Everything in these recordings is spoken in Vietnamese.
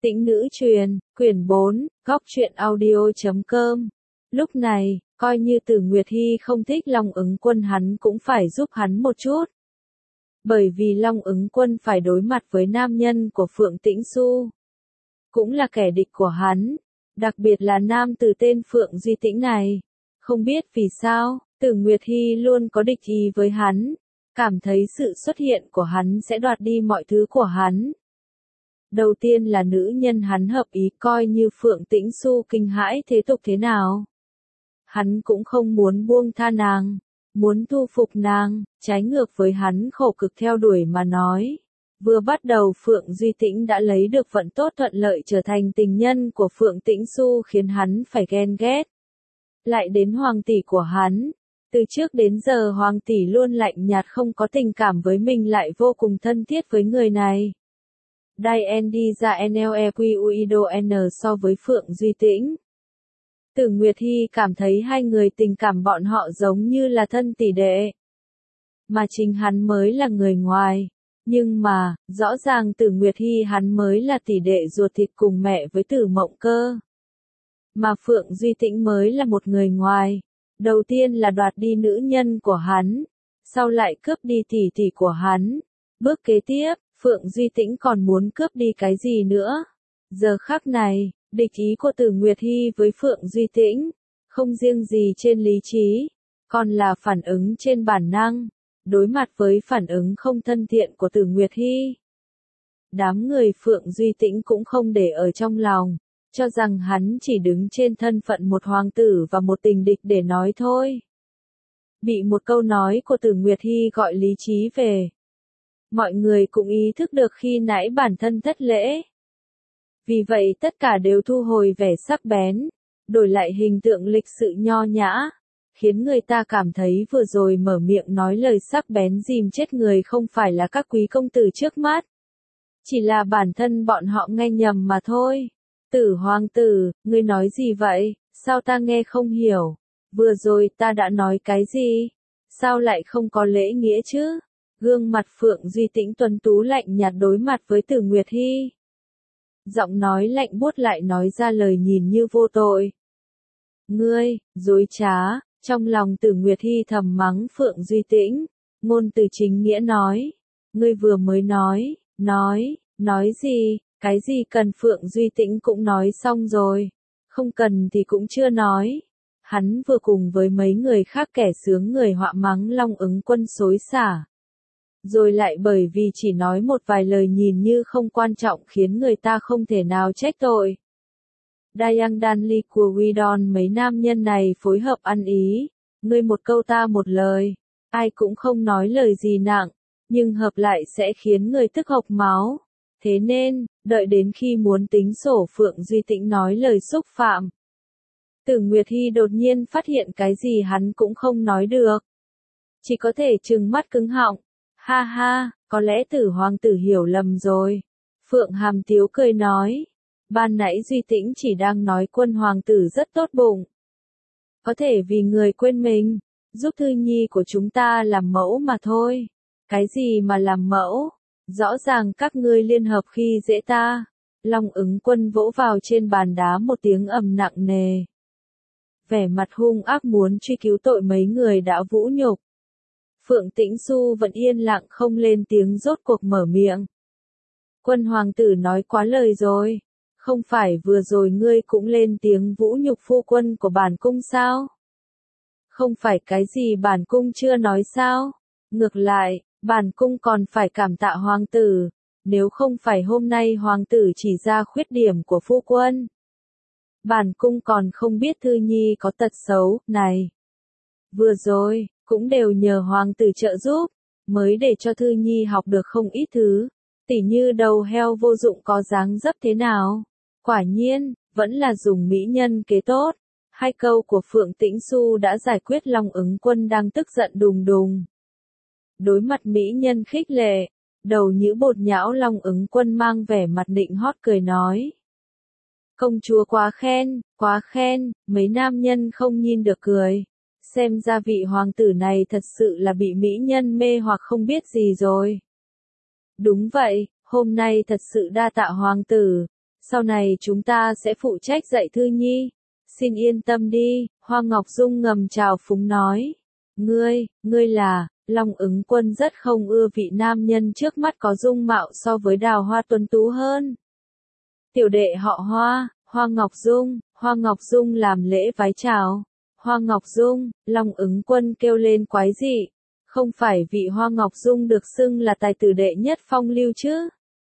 Tĩnh nữ truyền, quyển 4, góc truyện audio.com. Lúc này, coi như Tử Nguyệt Hy không thích Long Ứng Quân hắn cũng phải giúp hắn một chút. Bởi vì Long Ứng Quân phải đối mặt với nam nhân của Phượng Tĩnh Xu. Cũng là kẻ địch của hắn, đặc biệt là nam từ tên Phượng Duy Tĩnh này. Không biết vì sao, Tử Nguyệt Hy luôn có địch ý với hắn, cảm thấy sự xuất hiện của hắn sẽ đoạt đi mọi thứ của hắn. Đầu tiên là nữ nhân hắn hợp ý, coi như Phượng Tĩnh Xu kinh hãi thế tục thế nào. Hắn cũng không muốn buông tha nàng, muốn thu phục nàng, trái ngược với hắn khổ cực theo đuổi mà nói. Vừa bắt đầu Phượng Duy Tĩnh đã lấy được vận tốt thuận lợi trở thành tình nhân của Phượng Tĩnh Xu khiến hắn phải ghen ghét. Lại đến hoàng tỷ của hắn. Từ trước đến giờ hoàng tỷ luôn lạnh nhạt không có tình cảm với mình lại vô cùng thân thiết với người này. Dien đi ra NLEQUIDON so với Phượng Duy Tĩnh. Tử Nguyệt Hy cảm thấy hai người tình cảm bọn họ giống như là thân tỷ đệ. Mà chính hắn mới là người ngoài. Nhưng mà, rõ ràng Tử Nguyệt Hy hắn mới là tỷ đệ ruột thịt cùng mẹ với Tử Mộng Cơ. Mà Phượng Duy Tĩnh mới là một người ngoài. Đầu tiên là đoạt đi nữ nhân của hắn. Sau lại cướp đi tỷ tỷ của hắn. Bước kế tiếp, Phượng Duy Tĩnh còn muốn cướp đi cái gì nữa? Giờ khắc này, địch ý của Tử Nguyệt Hy với Phượng Duy Tĩnh, không riêng gì trên lý trí, còn là phản ứng trên bản năng, đối mặt với phản ứng không thân thiện của Tử Nguyệt Hy. Đám người Phượng Duy Tĩnh cũng không để ở trong lòng, cho rằng hắn chỉ đứng trên thân phận một hoàng tử và một tình địch để nói thôi. Bị một câu nói của Tử Nguyệt Hy gọi lý trí về. Mọi người cũng ý thức được khi nãy bản thân thất lễ. Vì vậy tất cả đều thu hồi vẻ sắc bén, đổi lại hình tượng lịch sự nho nhã, khiến người ta cảm thấy vừa rồi mở miệng nói lời sắc bén dìm chết người không phải là các quý công tử trước mắt. Chỉ là bản thân bọn họ nghe nhầm mà thôi. Tử hoàng tử, ngươi nói gì vậy, sao ta nghe không hiểu, vừa rồi ta đã nói cái gì, sao lại không có lễ nghĩa chứ? Gương mặt Phượng Duy Tĩnh tuấn tú lạnh nhạt đối mặt với Tử Nguyệt Hy. Giọng nói lạnh buốt lại nói ra lời nhìn như vô tội. Ngươi, dối trá, trong lòng Tử Nguyệt Hy thầm mắng Phượng Duy Tĩnh, ngôn từ chính nghĩa nói. Ngươi vừa mới nói gì, cái gì cần Phượng Duy Tĩnh cũng nói xong rồi, không cần thì cũng chưa nói. Hắn vừa cùng với mấy người khác kẻ sướng người họa mắng Long Ứng Quân xối xả. Rồi lại bởi vì chỉ nói một vài lời nhìn như không quan trọng khiến người ta không thể nào trách tội. Dayang Danli của Widon mấy nam nhân này phối hợp ăn ý, ngươi một câu ta một lời, ai cũng không nói lời gì nặng, nhưng hợp lại sẽ khiến người tức hộc máu. Thế nên, đợi đến khi muốn tính sổ Phượng Duy Tĩnh nói lời xúc phạm. Tử Nguyệt Hy đột nhiên phát hiện cái gì hắn cũng không nói được. Chỉ có thể trừng mắt cứng họng. Ha ha, có lẽ Tử hoàng tử hiểu lầm rồi. Phượng Hàm Tiếu cười nói. Ban nãy Duy Tĩnh chỉ đang nói Quân hoàng tử rất tốt bụng. Có thể vì người quên mình, giúp Thư Nhi của chúng ta làm mẫu mà thôi. Cái gì mà làm mẫu? Rõ ràng các ngươi liên hợp khi dễ ta. Long Ứng Quân vỗ vào trên bàn đá một tiếng ầm nặng nề. Vẻ mặt hung ác muốn truy cứu tội mấy người đã vũ nhục. Phượng Tĩnh Xu vẫn yên lặng không lên tiếng rốt cuộc mở miệng. Quân hoàng tử nói quá lời rồi. Không phải vừa rồi ngươi cũng lên tiếng vũ nhục phu quân của bản cung sao? Không phải cái gì bản cung chưa nói sao? Ngược lại, bản cung còn phải cảm tạ hoàng tử. Nếu không phải hôm nay hoàng tử chỉ ra khuyết điểm của phu quân. Bản cung còn không biết Thư Nhi có tật xấu, này. Vừa rồi, cũng đều nhờ hoàng tử trợ giúp, mới để cho Thư Nhi học được không ít thứ, tỉ như đầu heo vô dụng có dáng dấp thế nào. Quả nhiên, vẫn là dùng mỹ nhân kế tốt. Hai câu của Phượng Tĩnh Xu đã giải quyết Long Ứng Quân đang tức giận đùng đùng. Đối mặt mỹ nhân khích lệ, đầu nhũ bột nhão Long Ứng Quân mang vẻ mặt nịnh hót cười nói. Công chúa quá khen, mấy nam nhân không nhìn được cười. Xem ra vị hoàng tử này thật sự là bị mỹ nhân mê hoặc không biết gì rồi. Đúng vậy, hôm nay thật sự đa tạ hoàng tử. Sau này chúng ta sẽ phụ trách dạy Thư Nhi. Xin yên tâm đi, Hoa Ngọc Dung ngầm chào phúng nói. Ngươi là, Long Ứng Quân rất không ưa vị nam nhân trước mắt có dung mạo so với Đào Hoa tuấn tú hơn. Tiểu đệ họ Hoa, Hoa Ngọc Dung làm lễ vái chào. Hoa Ngọc Dung, Long Ứng Quân kêu lên quái dị. Không phải vị Hoa Ngọc Dung được xưng là tài tử đệ nhất phong lưu chứ?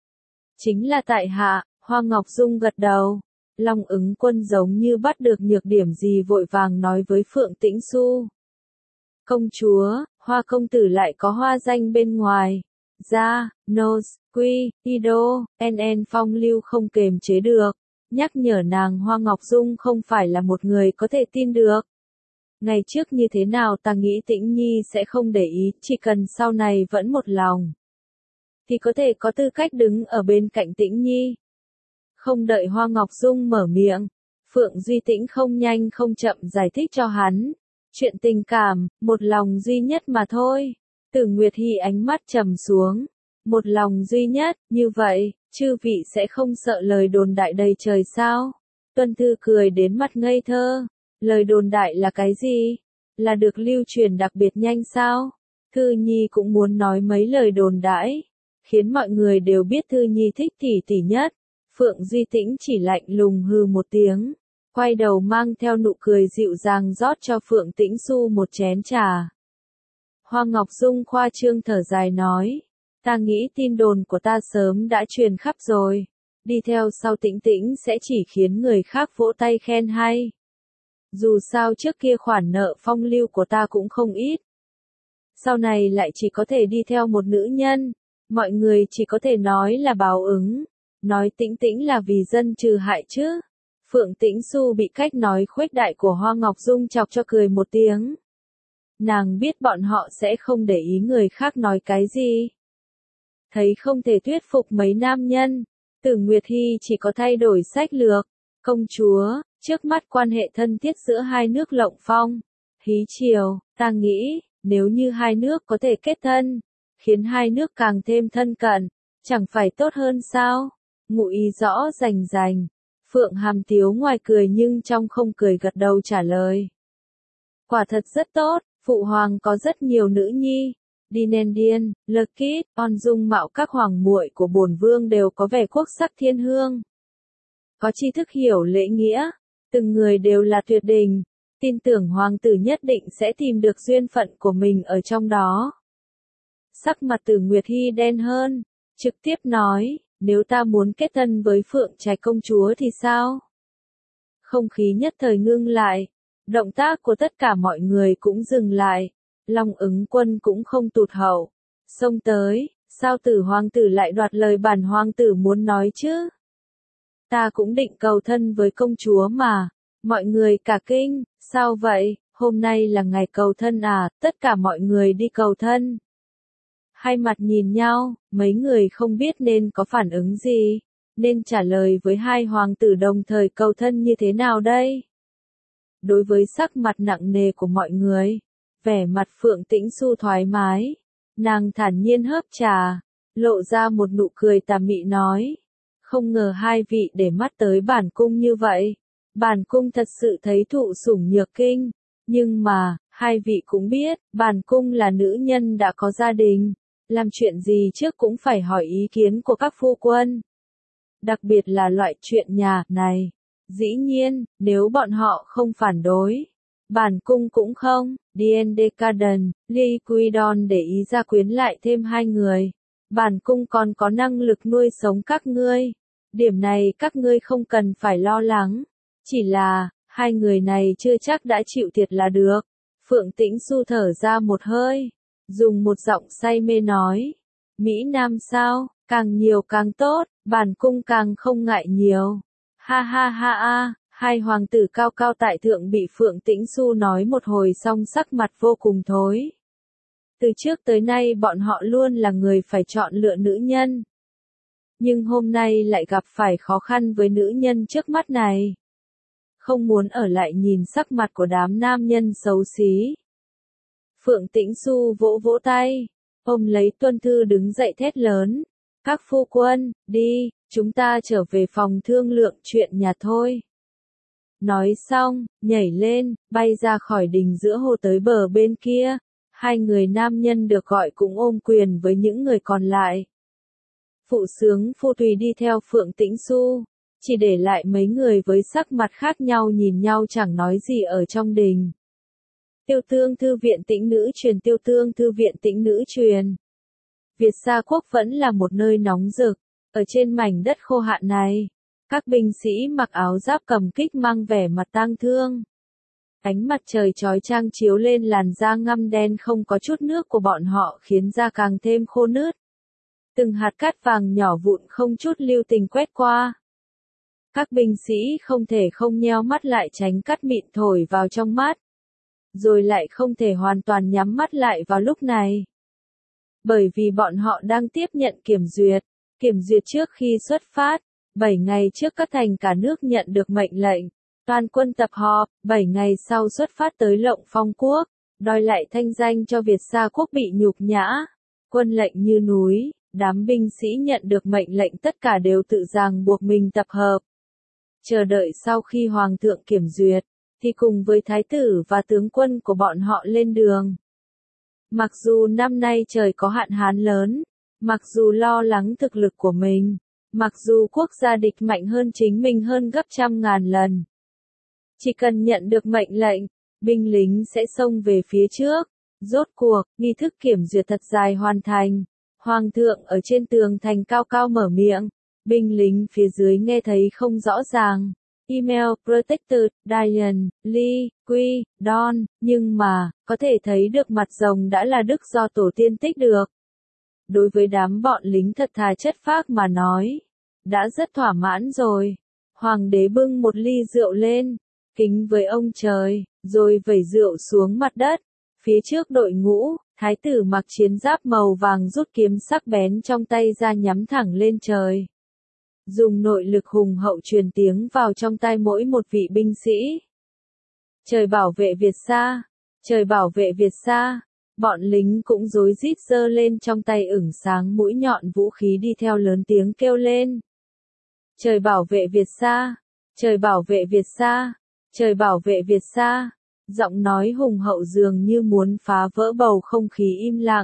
Chính là tại hạ, Hoa Ngọc Dung gật đầu. Long Ứng Quân giống như bắt được nhược điểm gì vội vàng nói với Phượng Tĩnh Xu. Công chúa, Hoa công tử lại có hoa danh bên ngoài. Ra, Nose, Quy, Ido, NN phong lưu không kềm chế được. Nhắc nhở nàng Hoa Ngọc Dung không phải là một người có thể tin được. Ngày trước như thế nào ta nghĩ Tĩnh Nhi sẽ không để ý, chỉ cần sau này vẫn một lòng. Thì có thể có tư cách đứng ở bên cạnh Tĩnh Nhi. Không đợi Hoa Ngọc Dung mở miệng, Phượng Duy Tĩnh không nhanh không chậm giải thích cho hắn. Chuyện tình cảm, một lòng duy nhất mà thôi. Tử Nguyệt Hy ánh mắt trầm xuống. Một lòng duy nhất, như vậy, chư vị sẽ không sợ lời đồn đại đầy trời sao? Tuân Thư cười đến mắt ngây thơ. Lời đồn đại là cái gì? Là được lưu truyền đặc biệt nhanh sao? Thư Nhi cũng muốn nói mấy lời đồn đãi, khiến mọi người đều biết Thư Nhi thích tỷ tỷ nhất. Phượng Duy Tĩnh chỉ lạnh lùng hừ một tiếng, quay đầu mang theo nụ cười dịu dàng rót cho Phượng Tĩnh Xu một chén trà. Hoa Ngọc Dung khoa trương thở dài nói, ta nghĩ tin đồn của ta sớm đã truyền khắp rồi, đi theo sau Tĩnh Tĩnh sẽ chỉ khiến người khác vỗ tay khen hay. Dù sao trước kia khoản nợ phong lưu của ta cũng không ít. Sau này lại chỉ có thể đi theo một nữ nhân, mọi người chỉ có thể nói là báo ứng. Nói Tĩnh Tĩnh là vì dân trừ hại chứ. Phượng Tĩnh Xu bị cách nói khuếch đại của Hoa Ngọc Dung chọc cho cười một tiếng. Nàng biết bọn họ sẽ không để ý người khác nói cái gì. Thấy không thể thuyết phục mấy nam nhân, Tử Nguyệt Hy chỉ có thay đổi sách lược. Công chúa, trước mắt quan hệ thân thiết giữa hai nước Lộng Phong, Hí Triều, ta nghĩ, nếu như hai nước có thể kết thân, khiến hai nước càng thêm thân cận, chẳng phải tốt hơn sao? Ngụ ý rõ rành rành. Phượng Hàm Tiếu ngoài cười nhưng trong không cười gật đầu trả lời. Quả thật rất tốt, phụ hoàng có rất nhiều nữ nhi. Dinendian, Lekit, On dung mạo các hoàng muội của bổn vương đều có vẻ quốc sắc thiên hương. Có tri thức hiểu lễ nghĩa, từng người đều là tuyệt đỉnh, tin tưởng hoàng tử nhất định sẽ tìm được duyên phận của mình ở trong đó. Sắc mặt Tử Nguyệt Hy đen hơn, trực tiếp nói, nếu ta muốn kết thân với Phượng Trạch công chúa thì sao? Không khí nhất thời ngưng lại, động tác của tất cả mọi người cũng dừng lại, Long Ứng Quân cũng không tụt hậu, xông tới, sao Tử hoàng tử lại đoạt lời bản hoàng tử muốn nói chứ? Ta cũng định cầu thân với công chúa mà. Mọi người cả kinh, sao vậy, hôm nay là ngày cầu thân à, tất cả mọi người đi cầu thân. Hai mặt nhìn nhau, mấy người không biết nên có phản ứng gì, nên trả lời với hai hoàng tử đồng thời cầu thân như thế nào đây. Đối với sắc mặt nặng nề của mọi người, vẻ mặt Phượng Tĩnh Xu thoải mái, nàng thản nhiên hớp trà, lộ ra một nụ cười tà mị nói. Không ngờ hai vị để mắt tới bản cung như vậy. Bản cung thật sự thấy thụ sủng nhược kinh. Nhưng mà, hai vị cũng biết, bản cung là nữ nhân đã có gia đình. Làm chuyện gì trước cũng phải hỏi ý kiến của các phu quân. Đặc biệt là loại chuyện nhà này. Dĩ nhiên, nếu bọn họ không phản đối, bản cung cũng không. Diendekaden, Liquidon để ý gia quyến lại thêm hai người. Bản cung còn có năng lực nuôi sống các ngươi. Điểm này các ngươi không cần phải lo lắng. Chỉ là, hai người này chưa chắc đã chịu thiệt là được. Phượng Tĩnh Xu thở ra một hơi, dùng một giọng say mê nói. Mỹ Nam sao, càng nhiều càng tốt, bản cung càng không ngại nhiều. Ha ha ha ha, hai hoàng tử cao cao tại thượng bị Phượng Tĩnh Xu nói một hồi xong sắc mặt vô cùng thối. Từ trước tới nay bọn họ luôn là người phải chọn lựa nữ nhân. Nhưng hôm nay lại gặp phải khó khăn với nữ nhân trước mắt này. Không muốn ở lại nhìn sắc mặt của đám nam nhân xấu xí. Phượng Tĩnh Xu vỗ vỗ tay, ôm lấy Tuân Thư đứng dậy thét lớn. Các phu quân, đi, chúng ta trở về phòng thương lượng chuyện nhà thôi. Nói xong, nhảy lên, bay ra khỏi đình giữa hồ tới bờ bên kia. Hai người nam nhân được gọi cũng ôm quyền với những người còn lại. Phụ sướng Phu Tùy đi theo Phượng Tĩnh Xu, chỉ để lại mấy người với sắc mặt khác nhau nhìn nhau chẳng nói gì ở trong đình. Tiêu Tương Thư viện Tĩnh Nữ truyền. Tiêu Tương Thư viện Tĩnh Nữ truyền. Việt Sa Quốc vẫn là một nơi nóng rực. Ở trên mảnh đất khô hạn này, các binh sĩ mặc áo giáp cầm kích mang vẻ mặt tang thương. Ánh mặt trời chói chang chiếu lên làn da ngăm đen không có chút nước của bọn họ khiến da càng thêm khô nứt. Từng hạt cát vàng nhỏ vụn không chút lưu tình quét qua. Các binh sĩ không thể không nheo mắt lại tránh cát mịn thổi vào trong mắt. Rồi lại không thể hoàn toàn nhắm mắt lại vào lúc này. Bởi vì bọn họ đang tiếp nhận kiểm duyệt trước khi xuất phát. 7 ngày trước các thành cả nước nhận được mệnh lệnh. Toàn quân tập họp, 7 ngày sau xuất phát tới Lộng Phong Quốc, đòi lại thanh danh cho Việt Sa Quốc bị nhục nhã. Quân lệnh như núi, đám binh sĩ nhận được mệnh lệnh tất cả đều tự ràng buộc mình tập hợp. Chờ đợi sau khi Hoàng thượng kiểm duyệt, thì cùng với thái tử và tướng quân của bọn họ lên đường. Mặc dù năm nay trời có hạn hán lớn, mặc dù lo lắng thực lực của mình, mặc dù quốc gia địch mạnh hơn chính mình hơn gấp trăm ngàn lần. Chỉ cần nhận được mệnh lệnh, binh lính sẽ xông về phía trước. Rốt cuộc, nghi thức kiểm duyệt thật dài hoàn thành. Hoàng thượng ở trên tường thành cao cao mở miệng. Binh lính phía dưới nghe thấy không rõ ràng. Email, Protected, Diane, Lee, Quy, Don, nhưng mà, có thể thấy được mặt rồng đã là đức do tổ tiên tích được. Đối với đám bọn lính thật thà chất phác mà nói, đã rất thỏa mãn rồi. Hoàng đế bưng một ly rượu lên, kính với ông trời, rồi vẩy rượu xuống mặt đất. Phía trước đội ngũ, thái tử mặc chiến giáp màu vàng rút kiếm sắc bén trong tay ra nhắm thẳng lên trời. Dùng nội lực hùng hậu truyền tiếng vào trong tai mỗi một vị binh sĩ. Trời bảo vệ Việt Sa, trời bảo vệ Việt Sa. Bọn lính cũng rối rít giơ lên trong tay ửng sáng mũi nhọn vũ khí đi theo lớn tiếng kêu lên. Trời bảo vệ Việt Sa, trời bảo vệ Việt Sa, trời bảo vệ Việt Sa. Giọng nói hùng hậu dường như muốn phá vỡ bầu không khí im lặng.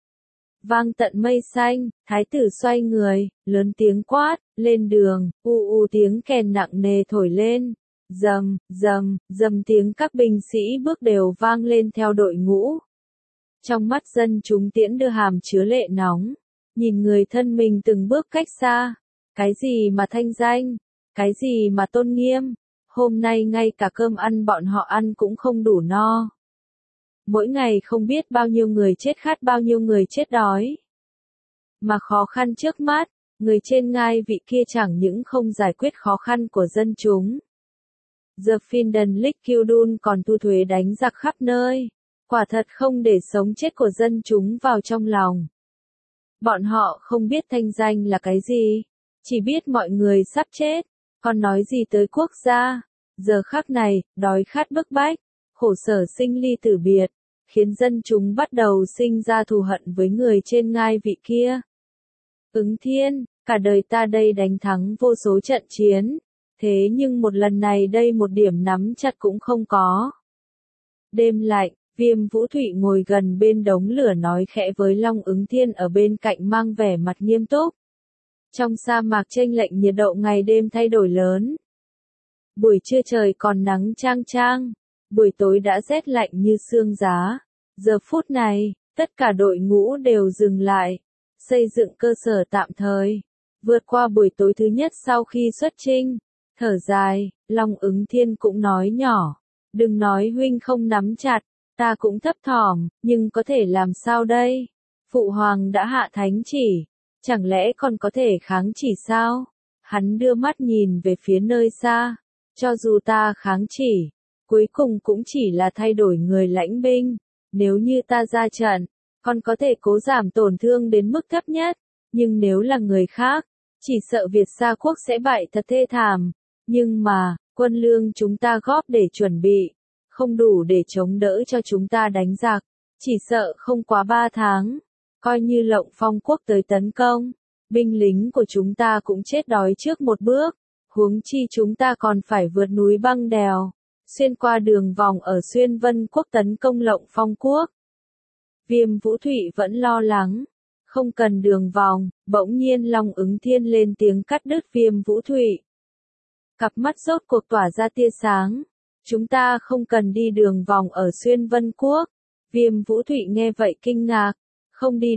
Vang tận mây xanh, thái tử xoay người, lớn tiếng quát, lên đường, tiếng kèn nặng nề thổi lên. Rầm, rầm, rầm tiếng các binh sĩ bước đều vang lên theo đội ngũ. Trong mắt dân chúng tiễn đưa hàm chứa lệ nóng, nhìn người thân mình từng bước cách xa. Cái gì mà thanh danh, cái gì mà tôn nghiêm, hôm nay ngay cả cơm ăn bọn họ ăn cũng không đủ no. Mỗi ngày không biết bao nhiêu người chết khát bao nhiêu người chết đói. Mà khó khăn trước mắt, người trên ngai vị kia chẳng những không giải quyết khó khăn của dân chúng. The Finden Likudun còn thu thuế đánh giặc khắp nơi. Quả thật không để sống chết của dân chúng vào trong lòng. Bọn họ không biết thanh danh là cái gì, chỉ biết mọi người sắp chết, còn nói gì tới quốc gia. Giờ khắc này, đói khát bức bách, khổ sở sinh ly tử biệt, khiến dân chúng bắt đầu sinh ra thù hận với người trên ngai vị kia. Ứng Thiên, cả đời ta đây đánh thắng vô số trận chiến, thế nhưng một lần này đây một điểm nắm chặt cũng không có. Đêm lạnh, Viêm Vũ Thụy ngồi gần bên đống lửa nói khẽ với Long Ứng Thiên ở bên cạnh mang vẻ mặt nghiêm túc. Trong sa mạc chênh lệch nhiệt độ ngày đêm thay đổi lớn. Buổi trưa trời còn nắng chang chang, buổi tối đã rét lạnh như xương giá. Giờ phút này, tất cả đội ngũ đều dừng lại, xây dựng cơ sở tạm thời. Vượt qua buổi tối thứ nhất sau khi xuất chinh, thở dài, Long Ứng Thiên cũng nói nhỏ. Đừng nói huynh không nắm chặt, ta cũng thấp thỏm, nhưng có thể làm sao đây? Phụ hoàng đã hạ thánh chỉ, chẳng lẽ còn có thể kháng chỉ sao? Hắn đưa mắt nhìn về phía nơi xa, cho dù ta kháng chỉ, cuối cùng cũng chỉ là thay đổi người lãnh binh. Nếu như ta ra trận, còn có thể cố giảm tổn thương đến mức thấp nhất, nhưng nếu là người khác, chỉ sợ Việt Sa Quốc sẽ bại thật thê thảm. Nhưng mà, quân lương chúng ta góp để chuẩn bị, không đủ để chống đỡ cho chúng ta đánh giặc, chỉ sợ không quá 3 tháng, coi như Lộng Phong Quốc tới tấn công, binh lính của chúng ta cũng chết đói trước một bước, huống chi chúng ta còn phải vượt núi băng đèo, xuyên qua đường vòng ở Xuyên Vân Quốc tấn công Lộng Phong Quốc. Viêm Vũ Thụy vẫn lo lắng, không cần đường vòng, bỗng nhiên Long Ứng Thiên lên tiếng cắt đứt Viêm Vũ Thụy. Cặp mắt rốt cuộc tỏa ra tia sáng, chúng ta không cần đi đường vòng ở Xuyên Vân Quốc. Viêm Vũ Thụy nghe vậy kinh ngạc, không đi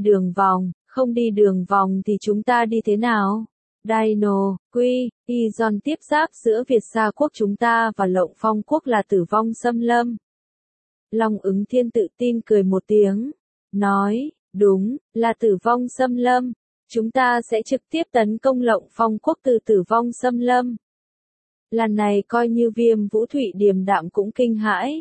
đường vòng thì chúng ta đi thế nào? Dino, Quy, Izon tiếp giáp giữa Việt Sa Quốc chúng ta và Lộng Phong Quốc là Tử Vong Xâm Lâm. Long Ứng Thiên tự tin cười một tiếng, nói, đúng, là Tử Vong Xâm Lâm, chúng ta sẽ trực tiếp tấn công Lộng Phong Quốc từ Tử Vong Xâm Lâm. Lần này coi như Viêm Vũ Thụy điềm đạm cũng kinh hãi.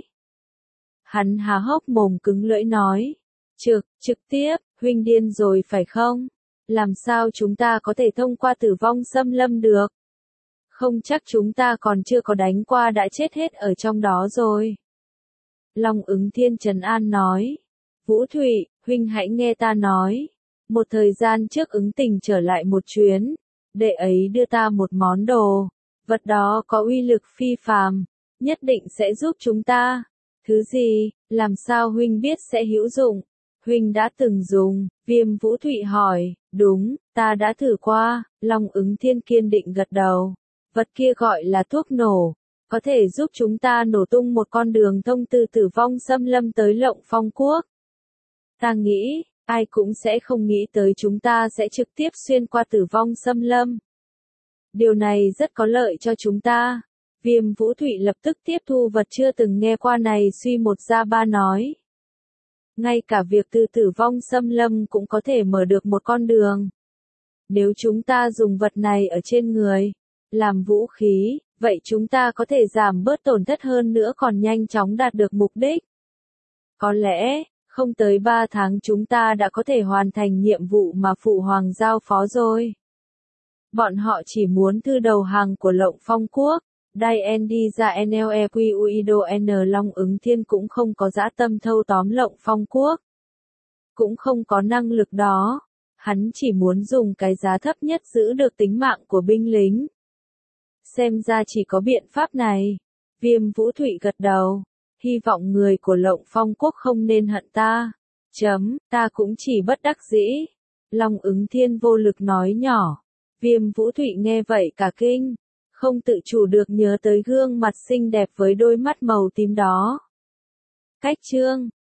Hắn há hốc mồm cứng lưỡi nói, trực tiếp, huynh điên rồi phải không? Làm sao chúng ta có thể thông qua Tử Vong Xâm Lâm được? Không chắc chúng ta còn chưa có đánh qua đã chết hết ở trong đó rồi. Long Ứng Thiên trấn an nói, Vũ Thụy, huynh hãy nghe ta nói. Một thời gian trước Ứng Tình trở lại một chuyến, đệ ấy đưa ta một món đồ, vật đó có uy lực phi phàm, nhất định sẽ giúp chúng ta. Thứ gì, làm sao huynh biết sẽ hữu dụng? Huynh đã từng dùng, Viêm Vũ Thụy hỏi, đúng, ta đã thử qua, Long Ứng Thiên kiên định gật đầu. Vật kia gọi là thuốc nổ, có thể giúp chúng ta nổ tung một con đường thông từ Tử Vong Xâm Lâm tới Lộng Phong Quốc. Ta nghĩ, ai cũng sẽ không nghĩ tới chúng ta sẽ trực tiếp xuyên qua Tử Vong Xâm Lâm. Điều này rất có lợi cho chúng ta. Viêm Vũ Thụy lập tức tiếp thu vật chưa từng nghe qua này suy một ra ba nói. Ngay cả việc từ Tử Vong Xâm Lâm cũng có thể mở được một con đường. Nếu chúng ta dùng vật này ở trên người, làm vũ khí, vậy chúng ta có thể giảm bớt tổn thất hơn nữa còn nhanh chóng đạt được mục đích. Có lẽ, không tới 3 tháng chúng ta đã có thể hoàn thành nhiệm vụ mà Phụ Hoàng giao phó rồi. Bọn họ chỉ muốn thư đầu hàng của Lộng Phong Quốc. Dien đi ra NLEQUIDO N Long Ứng Thiên cũng không có dã tâm thâu tóm Lộng Phong Quốc. Cũng không có năng lực đó. Hắn chỉ muốn dùng cái giá thấp nhất giữ được tính mạng của binh lính. Xem ra chỉ có biện pháp này. Viêm Vũ Thụy gật đầu. Hy vọng người của Lộng Phong Quốc không nên hận ta. Ta cũng chỉ bất đắc dĩ. Long Ứng Thiên vô lực nói nhỏ. Viêm Vũ Thụy nghe vậy cả kinh. Không tự chủ được nhớ tới gương mặt xinh đẹp với đôi mắt màu tím đó. Cách chương